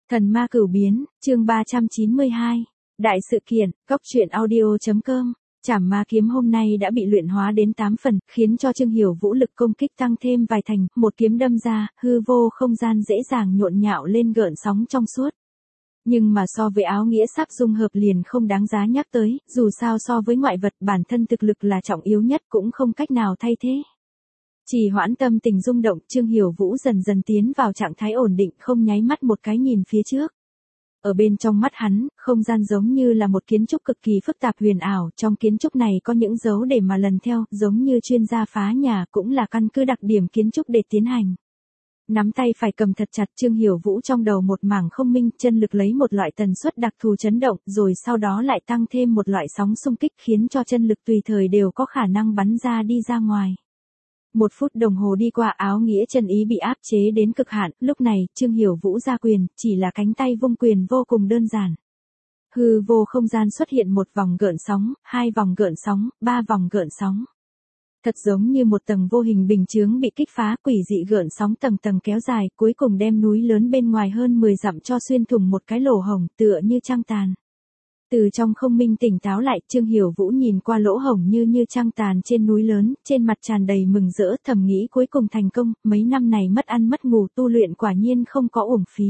Thần ma cửu biến, chương 392. Đại sự kiện, Cóc truyện audio.com. Trảm ma kiếm hôm nay đã bị luyện hóa đến 8 phần, khiến cho Trương Hiểu Vũ lực công kích tăng thêm vài thành, một kiếm đâm ra, hư vô không gian dễ dàng nhộn nhạo lên gợn sóng trong suốt. Nhưng mà so với áo nghĩa sắp dung hợp liền không đáng giá nhắc tới, dù sao so với ngoại vật bản thân thực lực là trọng yếu nhất cũng không cách nào thay thế. Chỉ hoãn tâm tình rung động, Trương Hiểu Vũ dần dần tiến vào trạng thái ổn định, không nháy mắt một cái nhìn phía trước. Ở bên trong mắt hắn, không gian giống như là một kiến trúc cực kỳ phức tạp huyền ảo, trong kiến trúc này có những dấu để mà lần theo, giống như chuyên gia phá nhà cũng là căn cứ đặc điểm kiến trúc để tiến hành. Nắm tay phải cầm thật chặt, Trương Hiểu Vũ trong đầu một mảng không minh, chân lực lấy một loại tần suất đặc thù chấn động, rồi sau đó lại tăng thêm một loại sóng xung kích khiến cho chân lực tùy thời đều có khả năng bắn ra đi ra ngoài. 1 phút đồng hồ đi qua, áo nghĩa chân ý bị áp chế đến cực hạn, lúc này, Trương Hiểu Vũ ra quyền, chỉ là cánh tay vung quyền vô cùng đơn giản. Hư vô không gian xuất hiện một vòng gợn sóng, 2 vòng gợn sóng, 3 vòng gợn sóng. Thật giống như một tầng vô hình bình chướng bị kích phá, quỷ dị gợn sóng tầng tầng kéo dài, cuối cùng đem núi lớn bên ngoài hơn 10 dặm cho xuyên thủng một cái lỗ hổng, tựa như trăng tàn. Từ trong không minh tỉnh táo lại, Trương Hiểu Vũ nhìn qua lỗ hổng như trăng tàn trên núi lớn, trên mặt tràn đầy mừng rỡ, thầm nghĩ cuối cùng thành công, mấy năm này mất ăn mất ngủ tu luyện quả nhiên không có uổng phí.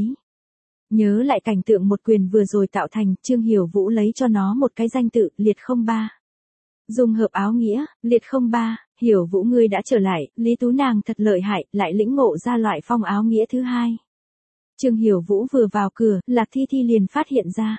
Nhớ lại cảnh tượng một quyền vừa rồi tạo thành, Trương Hiểu Vũ lấy cho nó một cái danh tự, Liệt 03. Dung hợp áo nghĩa, Liệt 03, Hiểu Vũ ngươi đã trở lại, Lý Tú nàng thật lợi hại, lại lĩnh ngộ ra loại phong áo nghĩa thứ hai. Trương Hiểu Vũ vừa vào cửa, Lạc Thi Thi liền phát hiện ra.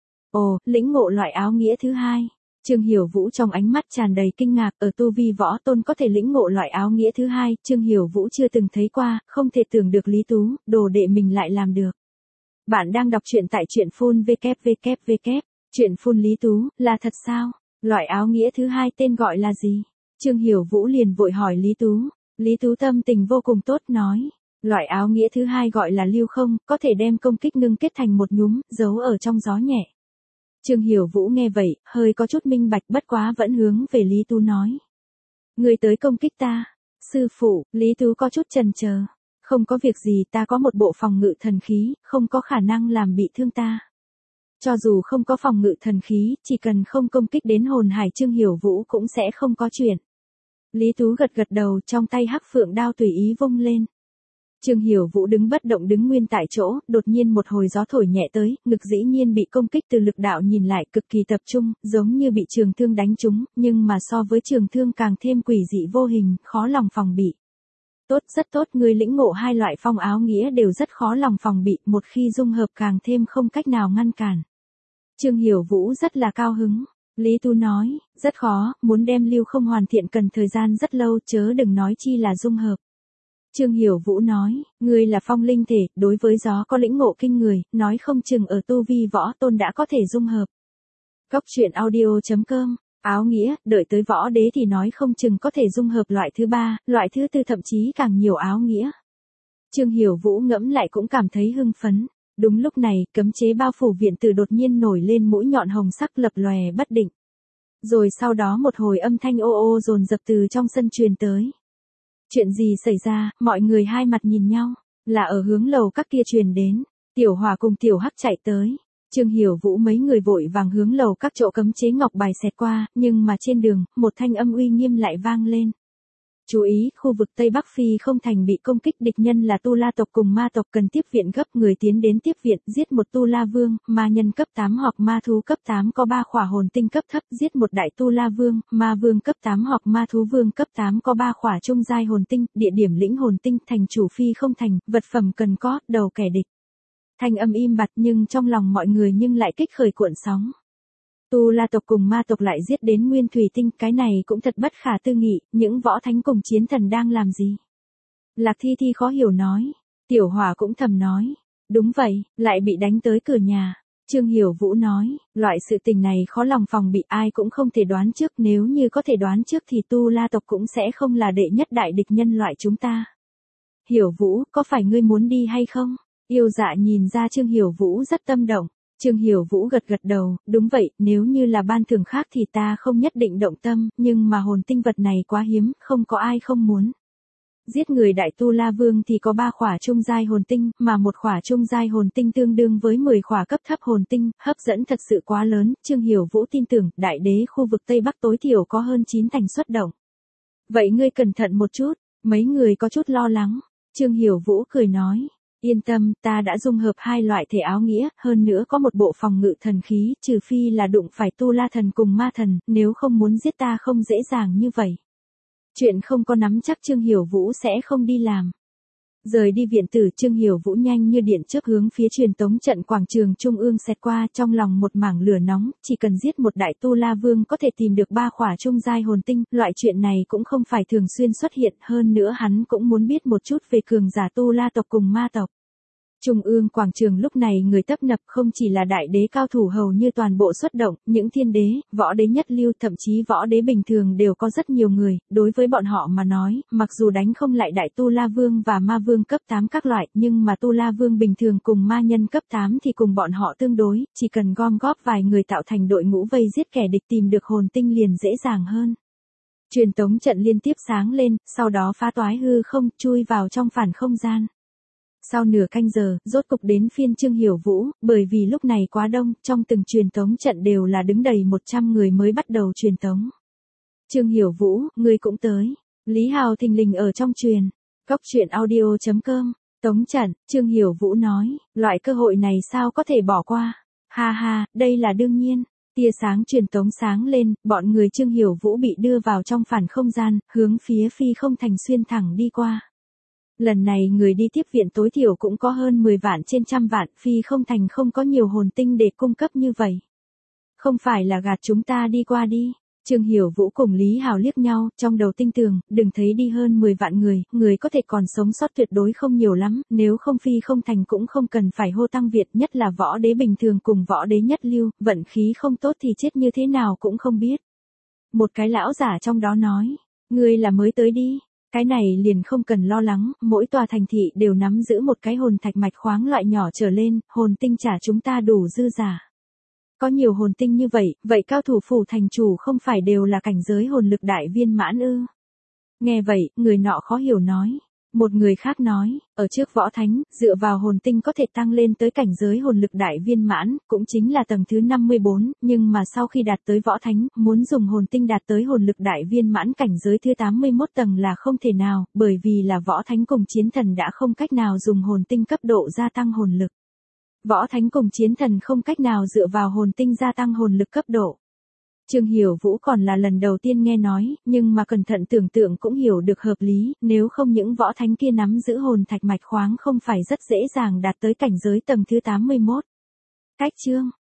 Ồ, lĩnh ngộ loại áo nghĩa thứ hai. Trương Hiểu Vũ trong ánh mắt tràn đầy kinh ngạc, ở tu vi võ tôn có thể lĩnh ngộ loại áo nghĩa thứ hai, Trương Hiểu Vũ chưa từng thấy qua, không thể tưởng được Lý Tú, đồ đệ mình lại làm được. Bạn đang đọc truyện tại truyện phun www. Truyện phun Lý Tú, là thật sao? Loại áo nghĩa thứ hai tên gọi là gì? Trương Hiểu Vũ liền vội hỏi Lý Tú. Lý Tú tâm tình vô cùng tốt nói. Loại áo nghĩa thứ hai gọi là lưu không, có thể đem công kích ngưng kết thành một nhúm, giấu ở trong gió nhẹ. Trương Hiểu Vũ nghe vậy, hơi có chút minh bạch, bất quá vẫn hướng về Lý Tú nói. Người tới công kích ta. Sư phụ, Lý Tú có chút chần chờ. Không có việc gì, ta có một bộ phòng ngự thần khí, không có khả năng làm bị thương ta. Cho dù không có phòng ngự thần khí, chỉ cần không công kích đến hồn hải, Trương Hiểu Vũ cũng sẽ không có chuyện. Lý Tú gật gật đầu, trong tay hắc phượng đao tùy ý vung lên. Trương Hiểu Vũ đứng bất động, đứng nguyên tại chỗ, đột nhiên một hồi gió thổi nhẹ tới, ngực dĩ nhiên bị công kích từ lực đạo nhìn lại cực kỳ tập trung, giống như bị trường thương đánh trúng, nhưng mà so với trường thương càng thêm quỷ dị vô hình, khó lòng phòng bị. Tốt, rất tốt, người lĩnh ngộ hai loại phong áo nghĩa đều rất khó lòng phòng bị, một khi dung hợp càng thêm không cách nào ngăn cản. Trương Hiểu Vũ rất là cao hứng. Lý Tú nói, rất khó, muốn đem lưu không hoàn thiện cần thời gian rất lâu, chớ đừng nói chi là dung hợp. Trương Hiểu Vũ nói, ngươi là phong linh thể, đối với gió có lĩnh ngộ kinh người, nói không chừng ở tu vi võ tôn đã có thể dung hợp. Cóc truyện audio.com, áo nghĩa, đợi tới võ đế thì nói không chừng có thể dung hợp loại thứ 3, loại thứ 4 thậm chí càng nhiều áo nghĩa. Trương Hiểu Vũ ngẫm lại cũng cảm thấy hưng phấn. Đúng lúc này, cấm chế bao phủ viện tử đột nhiên nổi lên mũi nhọn hồng sắc lập lòe bất định. Rồi sau đó một hồi âm thanh ô ô dồn dập từ trong sân truyền tới. Chuyện gì xảy ra, mọi người hai mặt nhìn nhau, là ở hướng lầu các kia truyền đến. Tiểu Hòa cùng Tiểu Hắc chạy tới. Trương Hiểu Vũ mấy người vội vàng hướng lầu các chỗ cấm chế ngọc bài xẹt qua, nhưng mà trên đường, một thanh âm uy nghiêm lại vang lên. Chú ý, khu vực Tây Bắc Phi không thành bị công kích, địch nhân là Tu La tộc cùng ma tộc, cần tiếp viện gấp, người tiến đến tiếp viện, giết một Tu La Vương, ma nhân cấp 8 hoặc ma thú cấp 8 có 3 khỏa hồn tinh cấp thấp, giết một đại Tu La Vương, ma vương cấp 8 hoặc ma thú vương cấp 8 có 3 khỏa trung giai hồn tinh, địa điểm lĩnh hồn tinh, thành chủ phi không thành, vật phẩm cần có, đầu kẻ địch. Thanh âm im bặt nhưng trong lòng mọi người nhưng lại kích khởi cuộn sóng. Tu La tộc cùng ma tộc lại giết đến nguyên thủy tinh, cái này cũng thật bất khả tư nghị, những võ thánh cùng chiến thần đang làm gì? Lạc Thi Thi khó hiểu nói, Tiểu Hỏa cũng thầm nói, đúng vậy, lại bị đánh tới cửa nhà. Trương Hiểu Vũ nói, loại sự tình này khó lòng phòng bị, ai cũng không thể đoán trước, nếu như có thể đoán trước thì Tu La tộc cũng sẽ không là đệ nhất đại địch nhân loại chúng ta. Hiểu Vũ, có phải ngươi muốn đi hay không? Yêu Dạ nhìn ra Trương Hiểu Vũ rất tâm động. Trương Hiểu Vũ gật gật đầu, đúng vậy, nếu như là ban thưởng khác thì ta không nhất định động tâm, nhưng mà hồn tinh vật này quá hiếm, không có ai không muốn. Giết người đại tu la vương thì có 3 khỏa trung giai hồn tinh, mà một khỏa trung giai hồn tinh tương đương với 10 khỏa cấp thấp hồn tinh, hấp dẫn thật sự quá lớn, Trương Hiểu Vũ tin tưởng, đại đế khu vực Tây Bắc tối thiểu có hơn 9 thành xuất động. Vậy ngươi cẩn thận một chút, mấy người có chút lo lắng. Trương Hiểu Vũ cười nói, yên tâm, ta đã dung hợp 2 loại thể áo nghĩa, hơn nữa có một bộ phòng ngự thần khí, trừ phi là đụng phải tu la thần cùng ma thần, nếu không muốn giết ta không dễ dàng như vậy. Chuyện không có nắm chắc Trương Hiểu Vũ sẽ không đi làm. Rời đi viện tử, Trương Hiểu Vũ nhanh như điện chớp hướng phía truyền tống trận quảng trường trung ương xẹt qua, trong lòng một mảng lửa nóng, chỉ cần giết một đại tu la vương có thể tìm được 3 khỏa trung giai hồn tinh, loại chuyện này cũng không phải thường xuyên xuất hiện, hơn nữa hắn cũng muốn biết một chút về cường giả tu la tộc cùng ma tộc. Trung ương quảng trường lúc này người tấp nập, không chỉ là đại đế cao thủ hầu như toàn bộ xuất động, những thiên đế, võ đế nhất lưu, thậm chí võ đế bình thường đều có rất nhiều người, đối với bọn họ mà nói, mặc dù đánh không lại đại tu la vương và ma vương cấp 8 các loại, nhưng mà tu la vương bình thường cùng ma nhân cấp 8 thì cùng bọn họ tương đối, chỉ cần gom góp vài người tạo thành đội ngũ vây giết kẻ địch tìm được hồn tinh liền dễ dàng hơn. Truyền tống trận liên tiếp sáng lên, sau đó phá toái hư không, chui vào trong phản không gian. Sau nửa canh giờ, rốt cục đến phiên Trương Hiểu Vũ, bởi vì lúc này quá đông, trong từng truyền tống trận đều là đứng đầy 100 người mới bắt đầu truyền tống. Trương Hiểu Vũ, ngươi cũng tới. Lý Hào thình lình ở trong truyền. Góc truyện audio.com. Tống trận, Trương Hiểu Vũ nói, loại cơ hội này sao có thể bỏ qua. Ha ha, đây là đương nhiên. Tia sáng truyền tống sáng lên, bọn người Trương Hiểu Vũ bị đưa vào trong phản không gian, hướng phía phi không thành xuyên thẳng đi qua. Lần này người đi tiếp viện tối thiểu cũng có hơn 10 vạn trên trăm vạn, phi không thành không có nhiều hồn tinh để cung cấp như vậy. Không phải là gạt chúng ta đi qua đi. Trương Hiểu Vũ cùng Lý Hào liếc nhau, trong đầu tinh tường, đừng thấy đi hơn 10 vạn người có thể còn sống sót tuyệt đối không nhiều lắm, nếu không phi không thành cũng không cần phải hô tăng viện, nhất là võ đế bình thường cùng võ đế nhất lưu, vận khí không tốt thì chết như thế nào cũng không biết. Một cái lão giả trong đó nói, ngươi là mới tới đi. Cái này liền không cần lo lắng, mỗi tòa thành thị đều nắm giữ một cái hồn thạch mạch khoáng loại nhỏ trở lên, hồn tinh trả chúng ta đủ dư giả. Có nhiều hồn tinh như vậy, vậy cao thủ phủ thành chủ không phải đều là cảnh giới hồn lực đại viên mãn ư? Nghe vậy, người nọ khó hiểu nói. Một người khác nói, ở trước võ thánh, dựa vào hồn tinh có thể tăng lên tới cảnh giới hồn lực đại viên mãn, cũng chính là tầng thứ 54, nhưng mà sau khi đạt tới võ thánh, muốn dùng hồn tinh đạt tới hồn lực đại viên mãn cảnh giới thứ 81 tầng là không thể nào, bởi vì là võ thánh cùng chiến thần đã không cách nào dùng hồn tinh cấp độ gia tăng hồn lực. Võ thánh cùng chiến thần không cách nào dựa vào hồn tinh gia tăng hồn lực cấp độ. Trương Hiểu Vũ còn là lần đầu tiên nghe nói, nhưng mà cẩn thận tưởng tượng cũng hiểu được hợp lý, nếu không những võ thánh kia nắm giữ hồn thạch mạch khoáng không phải rất dễ dàng đạt tới cảnh giới tầng thứ 81. Cách chương